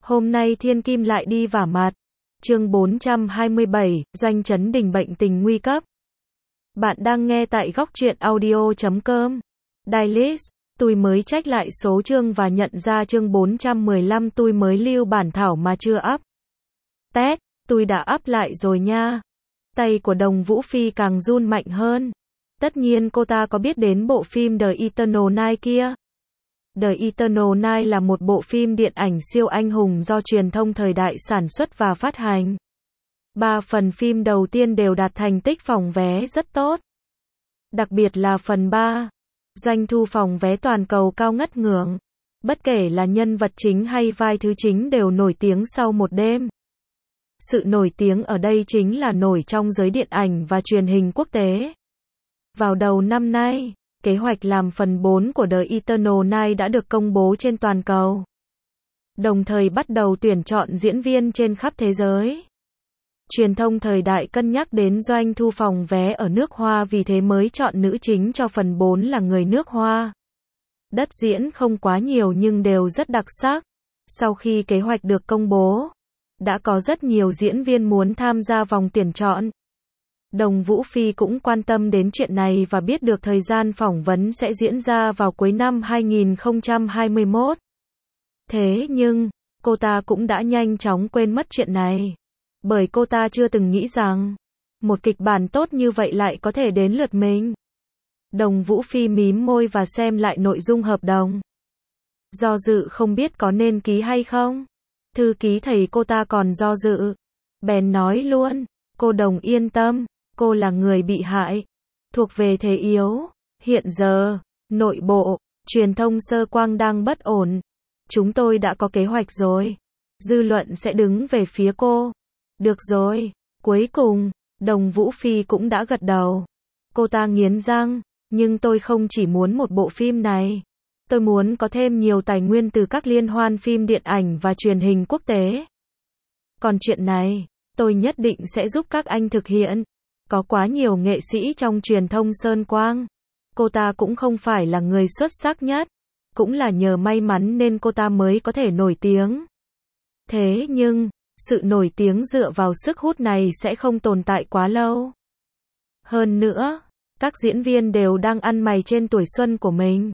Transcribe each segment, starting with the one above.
Hôm nay Thiên Kim lại đi vả mặt. Chương 427, Doanh Trấn Đình bệnh tình nguy cấp. Bạn đang nghe tại góc truyện audio.com. Dailys, tôi mới check lại số chương và nhận ra chương 415 tôi mới lưu bản thảo mà chưa up. Tét, tôi đã up lại rồi nha. Tay của Đồng Vũ Phi càng run mạnh hơn. Tất nhiên cô ta có biết đến bộ phim The Eternal Night kia. The Eternal Night là một bộ phim điện ảnh siêu anh hùng do truyền thông thời đại sản xuất và phát hành. 3 phần phim đầu tiên đều đạt thành tích phòng vé rất tốt. Đặc biệt là phần 3, doanh thu phòng vé toàn cầu cao ngất ngưỡng. Bất kể là nhân vật chính hay vai thứ chính đều nổi tiếng sau một đêm. Sự nổi tiếng ở đây chính là nổi trong giới điện ảnh và truyền hình quốc tế. Vào đầu năm nay, kế hoạch làm phần 4 của The Eternal Night đã được công bố trên toàn cầu. Đồng thời bắt đầu tuyển chọn diễn viên trên khắp thế giới. Truyền thông thời đại cân nhắc đến doanh thu phòng vé ở nước Hoa vì thế mới chọn nữ chính cho phần 4 là người nước Hoa. Đất diễn không quá nhiều nhưng đều rất đặc sắc. Sau khi kế hoạch được công bố, đã có rất nhiều diễn viên muốn tham gia vòng tuyển chọn. Đồng Vũ Phi cũng quan tâm đến chuyện này và biết được thời gian phỏng vấn sẽ diễn ra vào cuối năm 2021. Thế nhưng, cô ta cũng đã nhanh chóng quên mất chuyện này. Bởi cô ta chưa từng nghĩ rằng, một kịch bản tốt như vậy lại có thể đến lượt mình. Đồng Vũ Phi mím môi và xem lại nội dung hợp đồng. Do dự không biết có nên ký hay không. Thư ký thấy cô ta còn do dự. Bèn nói luôn, cô Đồng yên tâm. Cô là người bị hại, thuộc về thế yếu. Hiện giờ, nội bộ, truyền thông Sơ Quang đang bất ổn. Chúng tôi đã có kế hoạch rồi. Dư luận sẽ đứng về phía cô. Được rồi, cuối cùng, Đồng Vũ Phi cũng đã gật đầu. Cô ta nghiến răng, nhưng tôi không chỉ muốn một bộ phim này. Tôi muốn có thêm nhiều tài nguyên từ các liên hoan phim điện ảnh và truyền hình quốc tế. Còn chuyện này, tôi nhất định sẽ giúp các anh thực hiện. Có quá nhiều nghệ sĩ trong truyền thông Sơn Quang. Cô ta cũng không phải là người xuất sắc nhất. Cũng là nhờ may mắn nên cô ta mới có thể nổi tiếng. Thế nhưng, sự nổi tiếng dựa vào sức hút này sẽ không tồn tại quá lâu. Hơn nữa, các diễn viên đều đang ăn mày trên tuổi xuân của mình.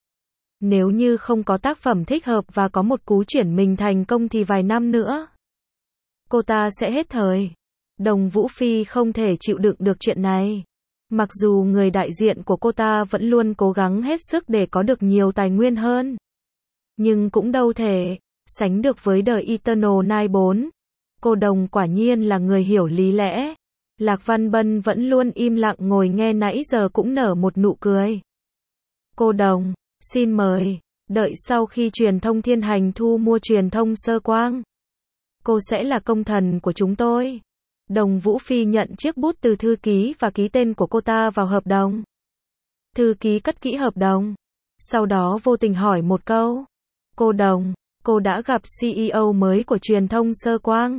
Nếu như không có tác phẩm thích hợp và có một cú chuyển mình thành công thì vài năm nữa, cô ta sẽ hết thời. Đồng Vũ Phi không thể chịu đựng được chuyện này. Mặc dù người đại diện của cô ta vẫn luôn cố gắng hết sức để có được nhiều tài nguyên hơn. Nhưng cũng đâu thể sánh được với The Eternal Night 4. Cô Đồng quả nhiên là người hiểu lý lẽ. Lạc Văn Bân vẫn luôn im lặng ngồi nghe nãy giờ cũng nở một nụ cười. Cô Đồng, xin mời, đợi sau khi truyền thông Thiên Hành thu mua truyền thông Sơ Quang. Cô sẽ là công thần của chúng tôi. Đồng Vũ Phi nhận chiếc bút từ thư ký và ký tên của cô ta vào hợp đồng. Thư ký cất kỹ hợp đồng. Sau đó vô tình hỏi một câu. Cô Đồng, cô đã gặp CEO mới của truyền thông Sơ Quang?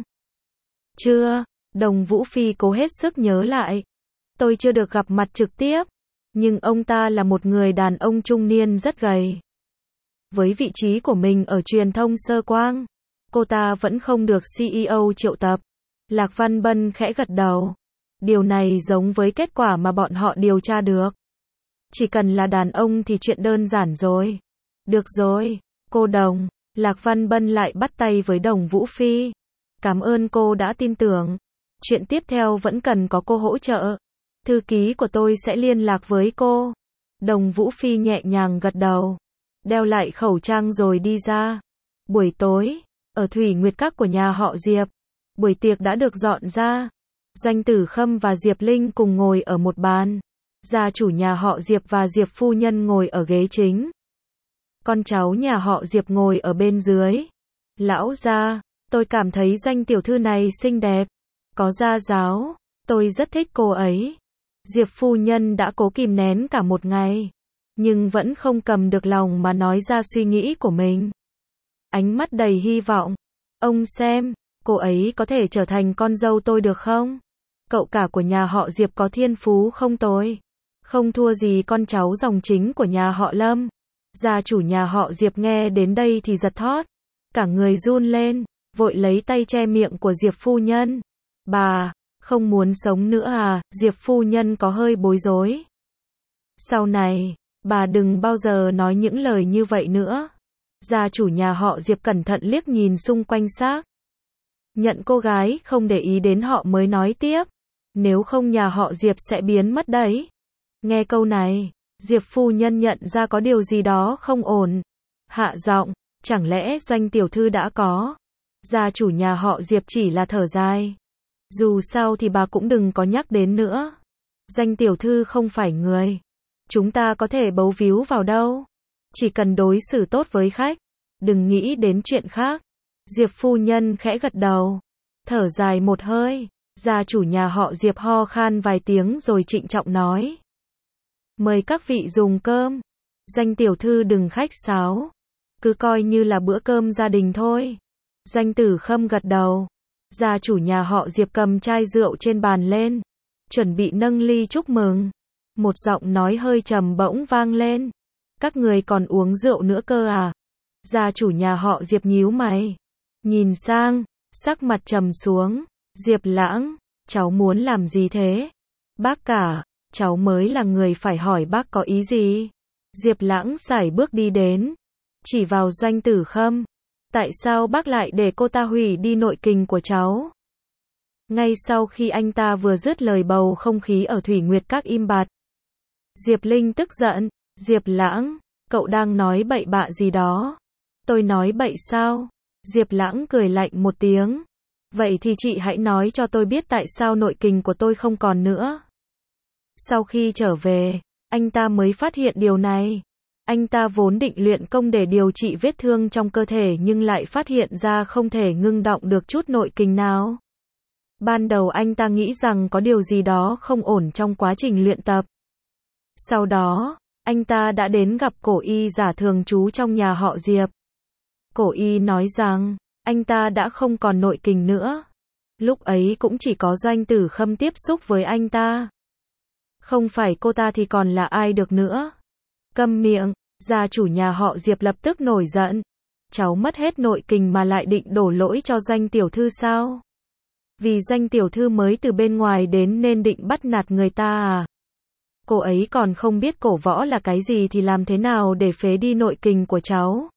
Chưa, Đồng Vũ Phi cố hết sức nhớ lại. Tôi chưa được gặp mặt trực tiếp. Nhưng ông ta là một người đàn ông trung niên rất gầy. Với vị trí của mình ở truyền thông Sơ Quang, cô ta vẫn không được CEO triệu tập. Lạc Văn Bân khẽ gật đầu. Điều này giống với kết quả mà bọn họ điều tra được. Chỉ cần là đàn ông thì chuyện đơn giản rồi. Được rồi, cô Đồng. Lạc Văn Bân lại bắt tay với Đồng Vũ Phi. Cảm ơn cô đã tin tưởng. Chuyện tiếp theo vẫn cần có cô hỗ trợ. Thư ký của tôi sẽ liên lạc với cô. Đồng Vũ Phi nhẹ nhàng gật đầu. Đeo lại khẩu trang rồi đi ra. Buổi tối, ở Thủy Nguyệt Các của nhà họ Diệp. Buổi tiệc đã được dọn ra. Doanh Tử Khâm và Diệp Linh cùng ngồi ở một bàn. Gia chủ nhà họ Diệp và Diệp phu nhân ngồi ở ghế chính. Con cháu nhà họ Diệp ngồi ở bên dưới. Lão gia, tôi cảm thấy Doanh tiểu thư này xinh đẹp. Có gia giáo, tôi rất thích cô ấy. Diệp phu nhân đã cố kìm nén cả một ngày. Nhưng vẫn không cầm được lòng mà nói ra suy nghĩ của mình. Ánh mắt đầy hy vọng. Ông xem. Cô ấy có thể trở thành con dâu tôi được không? Cậu cả của nhà họ Diệp có thiên phú không tồi. Không thua gì con cháu dòng chính của nhà họ Lâm. Gia chủ nhà họ Diệp nghe đến đây thì giật thót. cả người run lên, vội lấy tay che miệng của Diệp phu nhân. Bà, không muốn sống nữa à? Diệp phu nhân có hơi bối rối. Sau này, bà đừng bao giờ nói những lời như vậy nữa. Gia chủ nhà họ Diệp cẩn thận liếc nhìn xung quanh xác nhận cô gái không để ý đến họ mới nói tiếp. Nếu không nhà họ Diệp sẽ biến mất đấy. Nghe câu này, Diệp phu nhân nhận ra có điều gì đó không ổn. Hạ giọng, chẳng lẽ Doanh tiểu thư đã có? Gia chủ nhà họ Diệp chỉ là thở dài. Dù sao thì bà cũng đừng có nhắc đến nữa. Doanh tiểu thư không phải người chúng ta có thể bấu víu vào đâu. Chỉ cần đối xử tốt với khách, đừng nghĩ đến chuyện khác. Diệp phu nhân khẽ gật đầu, thở dài một hơi. Gia chủ nhà họ Diệp ho khan vài tiếng rồi trịnh trọng nói. Mời các vị dùng cơm. Doanh tiểu thư đừng khách sáo. Cứ coi như là bữa cơm gia đình thôi. Doanh Tử Khâm gật đầu. Gia chủ nhà họ Diệp cầm chai rượu trên bàn lên, chuẩn bị nâng ly chúc mừng. Một giọng nói hơi trầm bỗng vang lên. Các người còn uống rượu nữa cơ à? Gia chủ nhà họ Diệp nhíu mày, nhìn sang, sắc mặt trầm xuống. Diệp Lãng, cháu muốn làm gì thế? Bác cả, cháu mới là người phải hỏi bác có ý gì. Diệp Lãng sải bước đi đến, chỉ vào Doanh Tử Khâm. Tại sao bác lại để cô ta hủy đi nội kình của cháu? Ngay sau khi anh ta vừa dứt lời, bầu không khí ở Thủy Nguyệt Các im bặt. Diệp Linh tức giận. Diệp Lãng, cậu đang nói bậy bạ gì đó? Tôi nói bậy sao? Diệp Lãng cười lạnh một tiếng. Vậy thì chị hãy nói cho tôi biết tại sao nội kình của tôi không còn nữa. Sau khi trở về, anh ta mới phát hiện điều này. Anh ta vốn định luyện công để điều trị vết thương trong cơ thể nhưng lại phát hiện ra không thể ngưng động được chút nội kình nào. Ban đầu anh ta nghĩ rằng có điều gì đó không ổn trong quá trình luyện tập. Sau đó, anh ta đã đến gặp cổ y giả thường trú trong nhà họ Diệp. Cổ y nói rằng, anh ta đã không còn nội kình nữa. Lúc ấy cũng chỉ có Doanh Tử Khâm tiếp xúc với anh ta. Không phải cô ta thì còn là ai được nữa. Câm miệng, gia chủ nhà họ Diệp lập tức nổi giận. Cháu mất hết nội kình mà lại định đổ lỗi cho Doanh tiểu thư sao? Vì Doanh tiểu thư mới từ bên ngoài đến nên định bắt nạt người ta à? Cô ấy còn không biết cổ võ là cái gì thì làm thế nào để phế đi nội kình của cháu?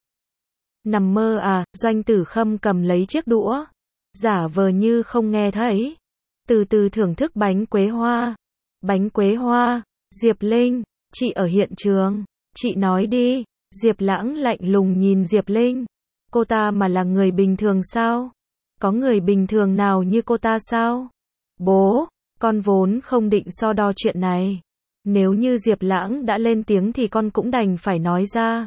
Nằm mơ à? Doanh Tử Khâm cầm lấy chiếc đũa, giả vờ như không nghe thấy. Từ từ thưởng thức bánh quế hoa. Bánh quế hoa. Diệp Linh, chị ở hiện trường. Chị nói đi. Diệp Lãng lạnh lùng nhìn Diệp Linh. Cô ta mà là người bình thường sao? Có người bình thường nào như cô ta sao? Bố, con vốn không định so đo chuyện này. Nếu như Diệp Lãng đã lên tiếng thì con cũng đành phải nói ra.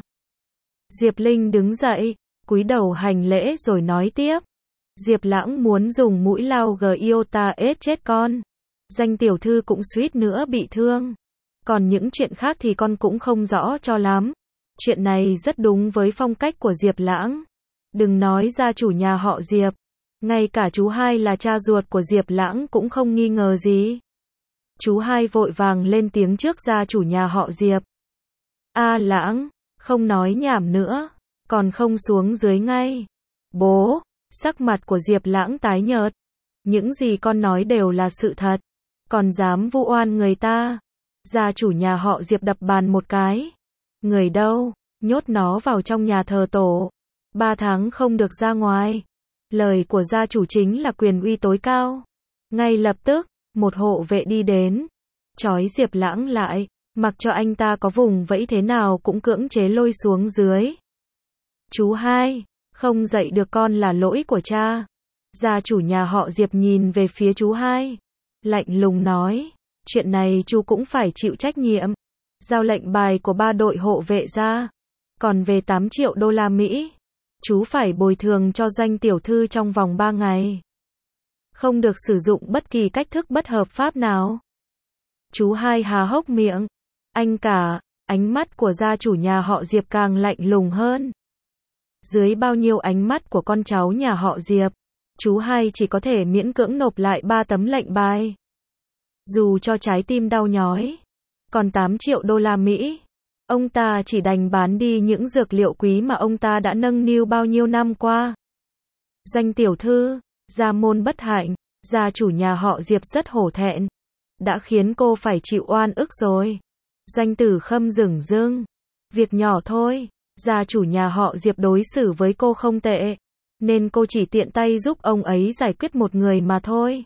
Diệp Linh đứng dậy, cúi đầu hành lễ rồi nói tiếp. Diệp Lãng muốn dùng mũi lao Giota ết chết con. Doanh tiểu thư cũng suýt nữa bị thương. Còn những chuyện khác thì con cũng không rõ cho lắm. Chuyện này rất đúng với phong cách của Diệp Lãng. Đừng nói gia chủ nhà họ Diệp, ngay cả chú hai là cha ruột của Diệp Lãng cũng không nghi ngờ gì. Chú hai vội vàng lên tiếng trước gia chủ nhà họ Diệp. A Lãng, không nói nhảm nữa, còn không xuống dưới ngay. Bố, sắc mặt của Diệp Lãng tái nhợt. Những gì con nói đều là sự thật, còn dám vu oan người ta. Gia chủ nhà họ Diệp đập bàn một cái. Người đâu, nhốt nó vào trong nhà thờ tổ. 3 tháng không được ra ngoài. Lời của gia chủ chính là quyền uy tối cao. Ngay lập tức, một hộ vệ đi đến, trói Diệp Lãng lại, mặc cho anh ta có vùng vẫy thế nào cũng cưỡng chế lôi xuống dưới. Chú hai, không dạy được con là lỗi của cha. Gia chủ nhà họ Diệp nhìn về phía chú hai, lạnh lùng nói, chuyện này chú cũng phải chịu trách nhiệm. Giao lệnh bài của 3 đội hộ vệ ra. Còn về 8 triệu đô la Mỹ, chú phải bồi thường cho Doanh tiểu thư trong vòng 3 ngày. Không được sử dụng bất kỳ cách thức bất hợp pháp nào. Chú hai há hốc miệng. Anh cả, ánh mắt của gia chủ nhà họ Diệp càng lạnh lùng hơn. Dưới bao nhiêu ánh mắt của con cháu nhà họ Diệp, chú hai chỉ có thể miễn cưỡng nộp lại 3 tấm lệnh bài. Dù cho trái tim đau nhói. Còn 8 triệu đô la Mỹ, Ông ta chỉ đành bán đi những dược liệu quý mà ông ta đã nâng niu bao nhiêu năm qua. Doanh tiểu thư, gia môn bất hạnh, gia chủ nhà họ Diệp rất hổ thẹn. Đã khiến cô phải chịu oan ức rồi. Doanh Tử Khâm dửng dưng. Việc nhỏ thôi, gia chủ nhà họ Diệp đối xử với cô không tệ, nên cô chỉ tiện tay giúp ông ấy giải quyết một người mà thôi.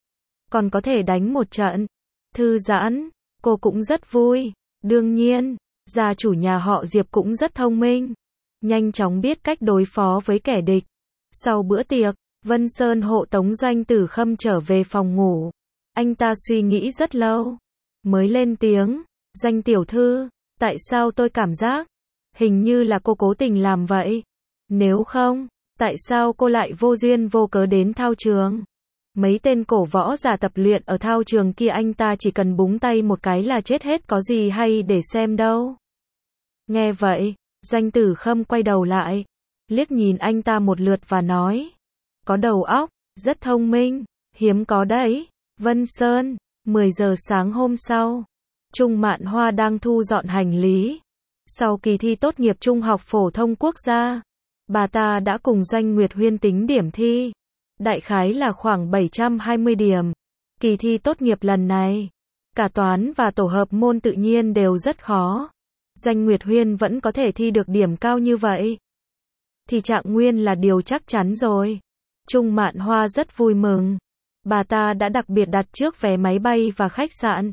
Còn có thể đánh một trận, thư giãn, cô cũng rất vui. Đương nhiên, gia chủ nhà họ Diệp cũng rất thông minh, nhanh chóng biết cách đối phó với kẻ địch. Sau bữa tiệc, Vân Sơn hộ tống Doanh Tử Khâm trở về phòng ngủ. Anh ta suy nghĩ rất lâu, mới lên tiếng, Doanh tiểu thư, tại sao tôi cảm giác hình như là cô cố tình làm vậy? Nếu không, tại sao cô lại vô duyên vô cớ đến thao trường? Mấy tên cổ võ giả tập luyện ở thao trường kia anh ta chỉ cần búng tay một cái là chết hết, có gì hay để xem đâu. Nghe vậy, Doanh Tử Khâm quay đầu lại, liếc nhìn anh ta một lượt và nói, có đầu óc, rất thông minh, hiếm có đấy. Vân Sơn, 10 giờ sáng hôm sau, Trung Mạn Hoa đang thu dọn hành lý. Sau kỳ thi tốt nghiệp trung học phổ thông quốc gia, bà ta đã cùng Doanh Nguyệt Huyên tính điểm thi. Đại khái là khoảng 720 điểm. Kỳ thi tốt nghiệp lần này, cả toán và tổ hợp môn tự nhiên đều rất khó. Doanh Nguyệt Huyên vẫn có thể thi được điểm cao như vậy, thì Trạng Nguyên là điều chắc chắn rồi. Trung Mạn Hoa rất vui mừng. Bà ta đã đặc biệt đặt trước vé máy bay và khách sạn.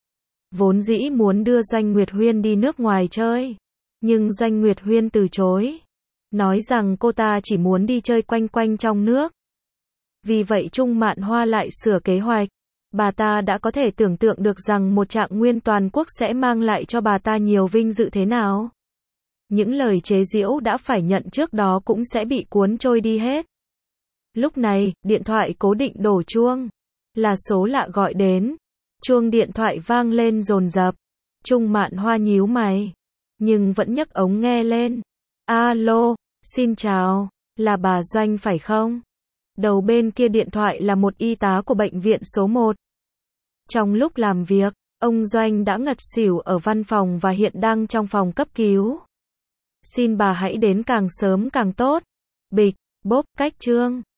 Vốn dĩ muốn đưa Doanh Nguyệt Huyên đi nước ngoài chơi, nhưng Doanh Nguyệt Huyên từ chối, nói rằng cô ta chỉ muốn đi chơi quanh quanh trong nước. Vì vậy Trung Mạn Hoa lại sửa kế hoạch. Bà ta đã có thể tưởng tượng được rằng một Trạng Nguyên toàn quốc sẽ mang lại cho bà ta nhiều vinh dự thế nào. Những lời chế giễu đã phải nhận trước đó cũng sẽ bị cuốn trôi đi hết. Lúc này, điện thoại cố định đổ chuông. Là số lạ gọi đến. Chuông điện thoại vang lên dồn dập. Trung Mạn Hoa nhíu mày, nhưng vẫn nhấc ống nghe lên. Alo, xin chào, là bà Doanh phải không? Đầu bên kia điện thoại là một y tá của bệnh viện số 1. Trong lúc làm việc, ông Doanh đã ngất xỉu ở văn phòng và hiện đang trong phòng cấp cứu. Xin bà hãy đến càng sớm càng tốt. Bịch, bốp, cách chương.